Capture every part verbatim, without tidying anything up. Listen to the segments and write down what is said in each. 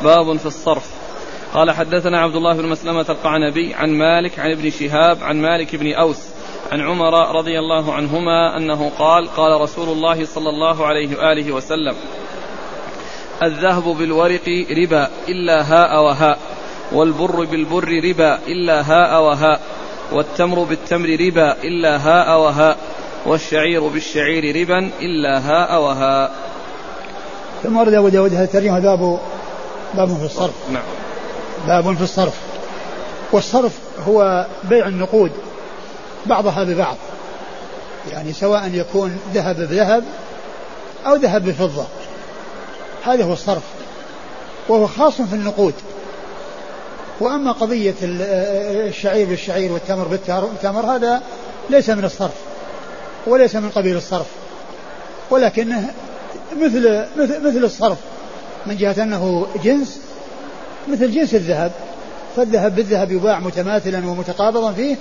باب في الصرف. قال حدثنا عبد الله بن مسلمة القعنبي عن مالك عن ابن شهاب عن مالك بن أوس عن عمر رضي الله عنهما أنه قال قال رسول الله صلى الله عليه وآله وسلم: الذهب بالورق ربا إلا هاء وهاء، والبر بالبر ربا إلا هاء وهاء، والتمر بالتمر ربا إلا هاء وهاء، والشعير بالشعير ربا إلا هاء وهاء. ثم ورد أبو داود هذا الترجمة باب باب في الصرف. نعم. باب في الصرف. والصرف هو بيع النقود بعضها ببعض، يعني سواء يكون ذهب بذهب أو ذهب بفضة، هذا هو الصرف، وهو خاص في النقود. وأما قضية الشعير بالشعير والتمر بالتمر هذا ليس من الصرف وليس من قبيل الصرف، ولكنه مثل مثل الصرف من جهة أنه جنس مثل جنس الذهب، فالذهب بالذهب يباع متماثلا ومتقابضا فيه،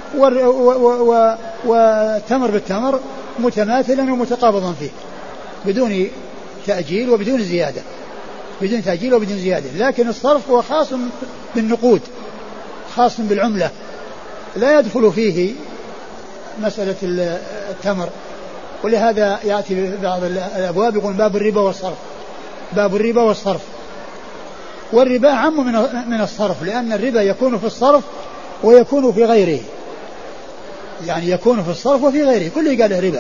والتمر بالتمر متماثلا ومتقابضا فيه بدون تأجيل وبدون زيادة، بدون تأجيل وبدون زيادة. لكن الصرف هو خاص بالنقود، خاص بالعملة، لا يدخل فيه مسألة التمر. ولهذا يأتي بعض الأبواب يقول باب الربا والصرف، باب الربا والصرف. والربا عم من الصرف، لأن الربا يكون في الصرف ويكون في غيره، يعني يكون في الصرف وفي غيره، كله قال ربا.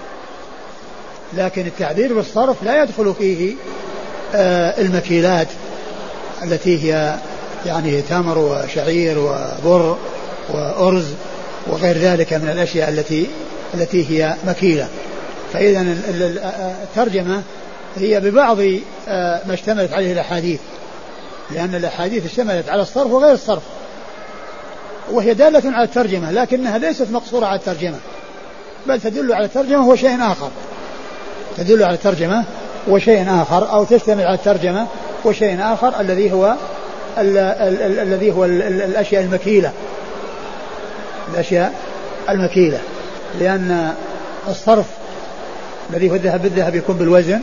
لكن التعبير بالصرف لا يدخل فيه آه المكيلات التي هي يعني تمر وشعير وبر وأرز وغير ذلك من الأشياء التي التي هي مكيلة. فإذا الترجمة هي ببعض آه ما اشتملت عليه الأحاديث، لأن الأحاديث اشتملت على الصرف وغير الصرف، وهي دالة على الترجمة، لكنها ليست مقصورة على الترجمة، بل تدل على الترجمة وشيء آخر، تدل على الترجمة وشيء آخر، أو تشتمل على الترجمة وشيء آخر الذي هو الذي هو الأشياء المكيلة، الأشياء المكيلة. لأن الصرف الذي هو الذهب بالذهب يكون بالوزن،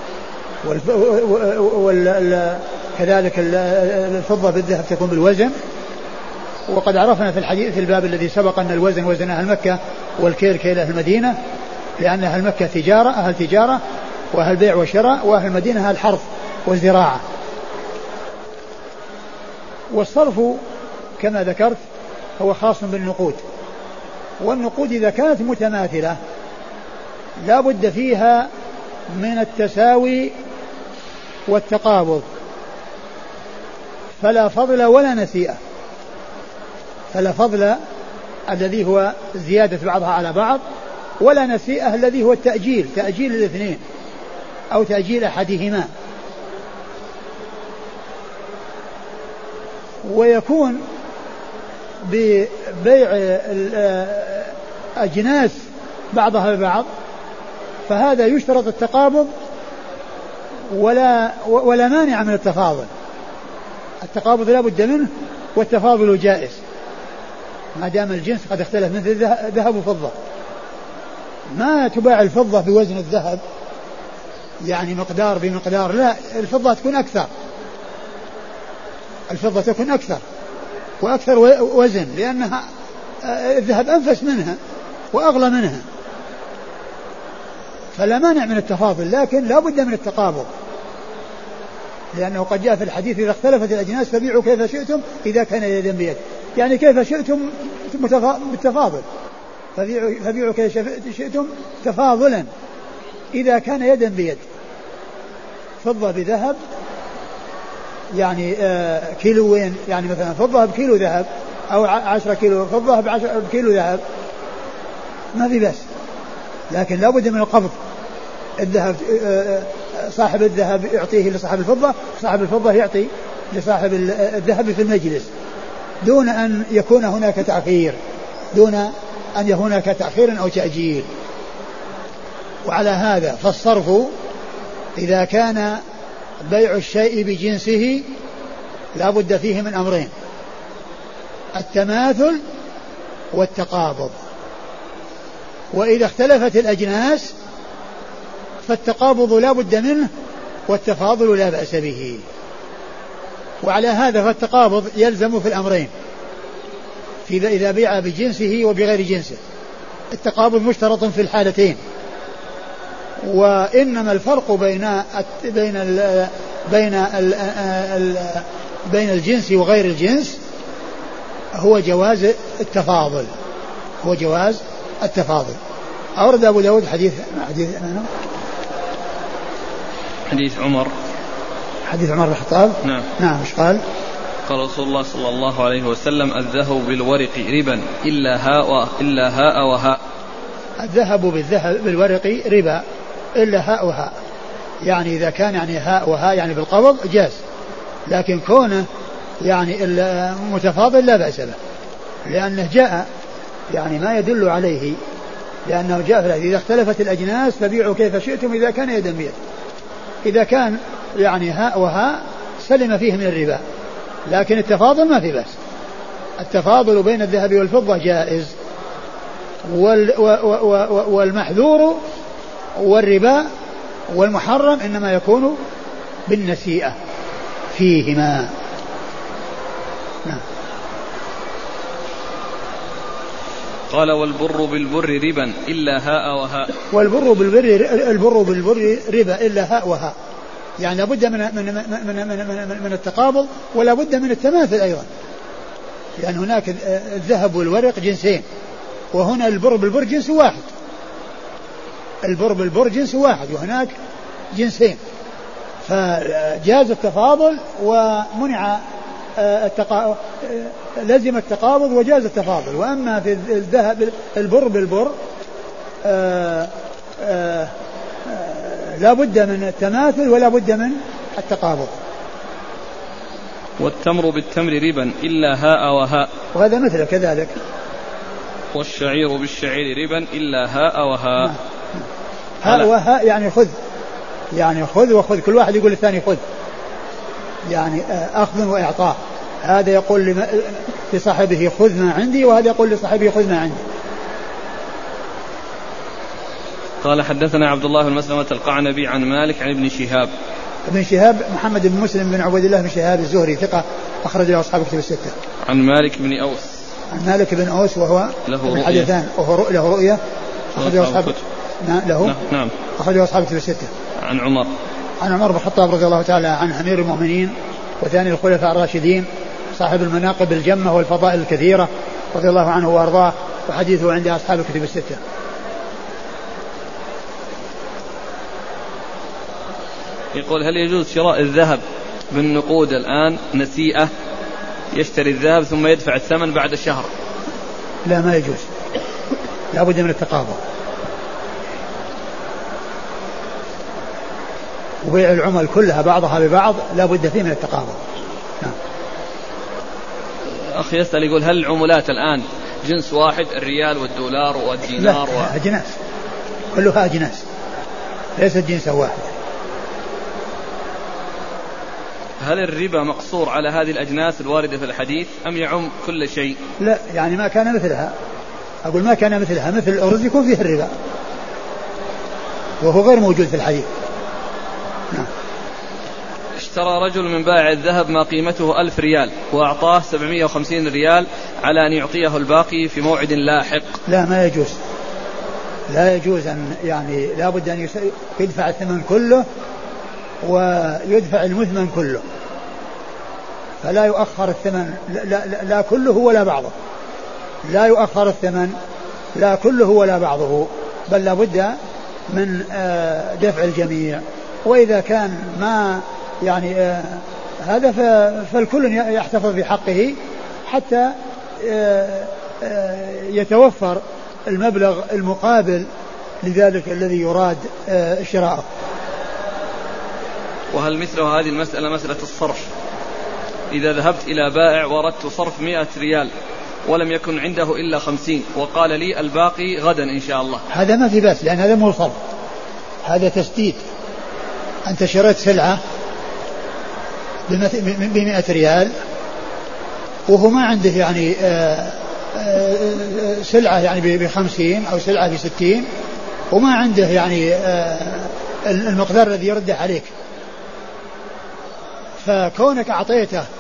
وكذلك الفضة بالذهب تكون بالوزن. وقد عرفنا في الحديث في الباب الذي سبق أن الوزن وزن أهل مكة والكيل كيل أهل المدينة، لأن أهل مكة تجارة أهل تجارة وأهل بيع وشراء، وأهل المدينة أهل حرث والزراعة. والصرف كما ذكرت هو خاص بالنقود، والنقود إذا كانت متماثلة لا بد فيها من التساوي والتقابض، فلا فضل ولا نسيئة، فلا فضل الذي هو زيادة بعضها على بعض، ولا نسيئة الذي هو التأجيل، تأجيل الاثنين أو تأجيل أحدهما. ويكون ببيع أجناس بعضها ببعض، فهذا يشترط التقابض ولا ولا مانع من التفاضل، التقابض لا بد منه والتفاضل جائز ما دام الجنس قد اختلف، مثل ذهب وفضة، ما تباع الفضة بوزن الذهب يعني مقدار بمقدار، لا، الفضة تكون أكثر، الفضة تكون أكثر وأكثر وزن، لأنها الذهب أنفس منها وأغلى منها، فلا مانع من التفاضل، لكن لا بد من التقابض، لأنه قد جاء في الحديث إذا اختلفت الأجناس فبيعوا كيف شئتم إذا كان يدا بيد، يعني كيف شئتم بالتفاضل، فبيعوا كيف شئتم تفاضلا إذا كان يدا بيد. فضة بذهب يعني آه كيلوين، يعني مثلا فضة بكيلو ذهب أو عشرة كيلو فضة بكيلو ذهب ما في بس، لكن لا بد من القبض. الذهب آه صاحب الذهب يعطيه لصاحب الفضة، صاحب الفضة يعطي لصاحب الذهب في المجلس، دون أن يكون هناك تأخير، دون أن يكون هناك تأخير أو تأجيل. وعلى هذا فالصرف إذا كان بيع الشيء بجنسه لا بد فيه من أمرين: التماثل والتقابض. وإذا اختلفت الأجناس فالتقابض لا بد منه والتفاضل لا بأس به. وعلى هذا فالتقابض يلزم في الأمرين، في إذا بيع بجنسه وبغير جنسه التقابض مشترط في الحالتين. وإنما الفرق بين بين ال بين ال ال بين الجنس وغير الجنس هو جواز التفاضل، هو جواز التفاضل. أورد أبو داود حديث حديث حديث عمر حديث عمر بن الخطاب. نعم نعم مش قال؟ قال رسول الله صلى الله عليه وسلم: الذهب بالورق ربا إلا هاء إلا هاء وهاء. الذهب بالذهب بالورق ربا إلا هاء وهاء، يعني إذا كان يعني هاء وهاء يعني بالقبض جاز، لكن كونه يعني المتفاضل لا بأس به، لأنه جاء يعني ما يدل عليه، لأنه جاء في إذا اختلفت الأجناس فبيعوا كيف شئتم إذا كان يدا بيد. إذا كان يعني هاء وهاء سلم فيه من الربا، لكن التفاضل ما في بأس. التفاضل بين الذهب والفضة جائز، والمحذور والربا والمحرم إنما يكون بالنسيئة فيهما. نعم. قال: والبر بالبر ربا إلا هاء وهاء. والبر بالبر البر بالبر ربا إلا هاء وهاء، يعني لابد من من من من من, من التقابض، ولا بد من التماثل أيضا، لأن هناك الذهب والورق جنسين، وهنا البر بالبر جنس واحد، البر بالبر جنس واحد وهناك جنسين، فجاز التفاضل ومنع التقا... لزم التقابض وجاز التفاضل. وأما في الذهب البر بالبر آآ آآ لا بد من التماثل ولا بد من التقابض. والتمر بالتمر ربا إلا هاء وهاء، وهذا مثل كذلك. والشعير بالشعير ربا إلا هاء وهاء. هاء وهاء يعني خذ، يعني خذ وخذ، كل واحد يقول الثاني خذ، يعني أخذ وإعطاء. هذا يقول لصاحبه خذ ما عندي، وهذا يقول لصاحبه خذ ما عندي. قال: حدثنا عبد الله بن مسلمة القعنبي عن مالك عن ابن شهاب. ابن شهاب محمد بن مسلم بن عبد الله بن شهاب الزهري ثقة أخرج له أصحاب كتب الستة. عن مالك بن أوس. عن مالك بن أوس وهو له حديثان، وهو له رؤية أخرج له أصحاب له نعم أخرج له أصحاب كتب الستة. عن عمر عن عمر بن الخطاب رضي الله تعالى عن أمير المؤمنين وثاني الخلفاء الراشدين صاحب المناقب الجمة والفضائل الكثيرة رضي الله عنه وأرضاه، وحديثه عند أصحاب الكتب الستة. يقول: هل يجوز شراء الذهب بالنقود الآن نسيئة، يشتري الذهب ثم يدفع الثمن بعد شهر؟ لا، ما يجوز، لا بد من التقابض. وبيع العمل كلها بعضها ببعض لا بد فيه من التقابض. نعم. أخ يسأل يقول: هل العملات الآن جنس واحد، الريال والدولار والدينار؟ لا، و... أجناس، كلها أجناس، ليست جنسا واحد. هل الربا مقصور على هذه الأجناس الواردة في الحديث أم يعم كل شيء؟ لا، يعني ما كان مثلها، أقول ما كان مثلها، مثل الأرز يكون فيه الربا، وهو غير موجود في الحديث. نعم. اشترى رجل من بائع الذهب ما قيمته ألف ريال وأعطاه سبعمائة وخمسين ريال على أن يعطيه الباقي في موعد لاحق. لا، ما يجوز، لا يجوز أن يعني لا بد أن يدفع الثمن كله ويدفع المثمن كله، فلا يؤخر الثمن، لا, لا, لا كله ولا بعضه، لا يؤخر الثمن لا كله ولا بعضه، بل لا بد من دفع الجميع. وإذا كان ما يعني هذا فالكل يحتفظ بحقه حتى يتوفر المبلغ المقابل لذلك الذي يراد شراءه. وهل مثل هذه المسألة مسألة الصرف؟ إذا ذهبت إلى بائع وردت صرف مئة ريال ولم يكن عنده إلا خمسين وقال لي الباقي غدا إن شاء الله، هذا ما في بأس، لأن هذا مو صرف، هذا تسديد. أنت شريت سلعة بمئة ريال وهو ما عنده يعني آآ آآ سلعة يعني بخمسين أو سلعة بستين، وما عنده يعني المقدار الذي يرده عليك، فكونك أعطيته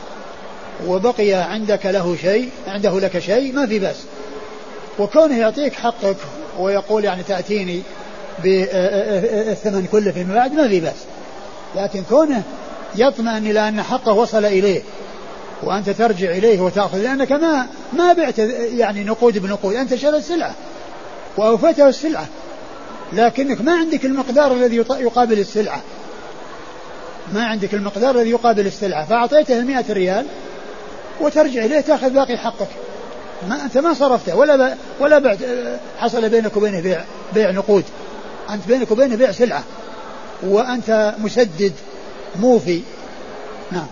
وبقي عندك له شيء عنده لك شيء ما في بأس. وكونه يعطيك حقك ويقول يعني تأتيني بالثمن كله فيما بعد ما في بأس. لكن كونه يطمئن إلى أن حقه وصل إليه وأنت ترجع إليه وتأخذ، لأنك ما ما بعت يعني نقود بنقود، أنت شريت السلعة وأوفيته السلعة، لكنك ما عندك المقدار الذي يقابل السلعة، ما عندك المقدار الذي يقابل السلعة، فأعطيته المئة ريال وترجع إليه تأخذ باقي حقك. ما أنت ما صرفته ولا ولا بعت، حصل بينك وبينه بيع بيع نقود، أنت بينك وبينه بيع سلعة وأنت مسدد موفي. نعم.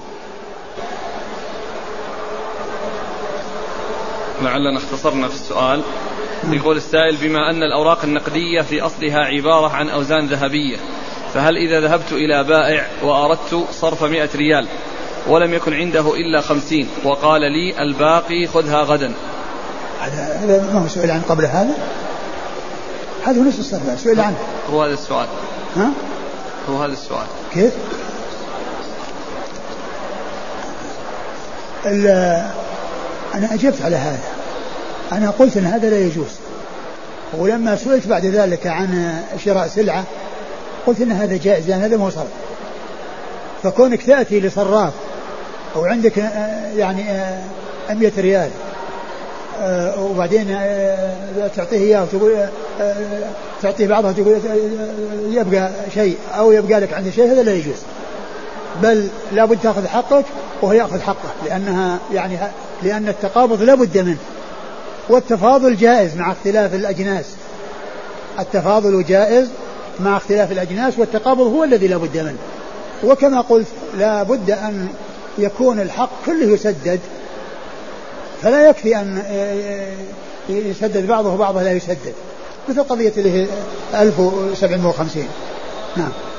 لعلنا اختصرنا في السؤال. يقول السائل: بما أن الأوراق النقدية في أصلها عبارة عن أوزان ذهبية، فهل إذا ذهبت إلى بائع وأردت صرف مئة ريال ولم يكن عنده إلا خمسين وقال لي الباقي خذها غدا؟ هذا ما هو سؤال عن قبل هذا، هذا هو نفس الصرف سؤال عنه. هو هذا السؤال. ها؟ هو هذا السؤال. كيف؟ أنا أجبت على هذا، أنا قلت أن هذا لا يجوز، ولما سئلت بعد ذلك عن شراء سلعة قلت أن هذا جائز لأن هذا مو صرف. فكونك تأتي لصراف أو عندك يعني مئة ريال وبعدين تعطيه إياه وتقول تعطيه بعضها تقول يبقى شيء أو يبقى لك عنده شيء، هذا لا يجوز، بل لا بد تأخذ حقك وهو يأخذ حقه، لأنها يعني لأن التقابض لا بد منه، والتفاضل جائز مع اختلاف الأجناس، التفاضل جائز مع اختلاف الأجناس، والتقابض هو الذي لا بد منه. وكما قلت لا بد أن يكون الحق كله يسدد، فلا يكفي أن يسدد بعضه وبعضه لا يسدد، مثل قضية اللي هي ألف وسبعمائة وخمسين. نعم.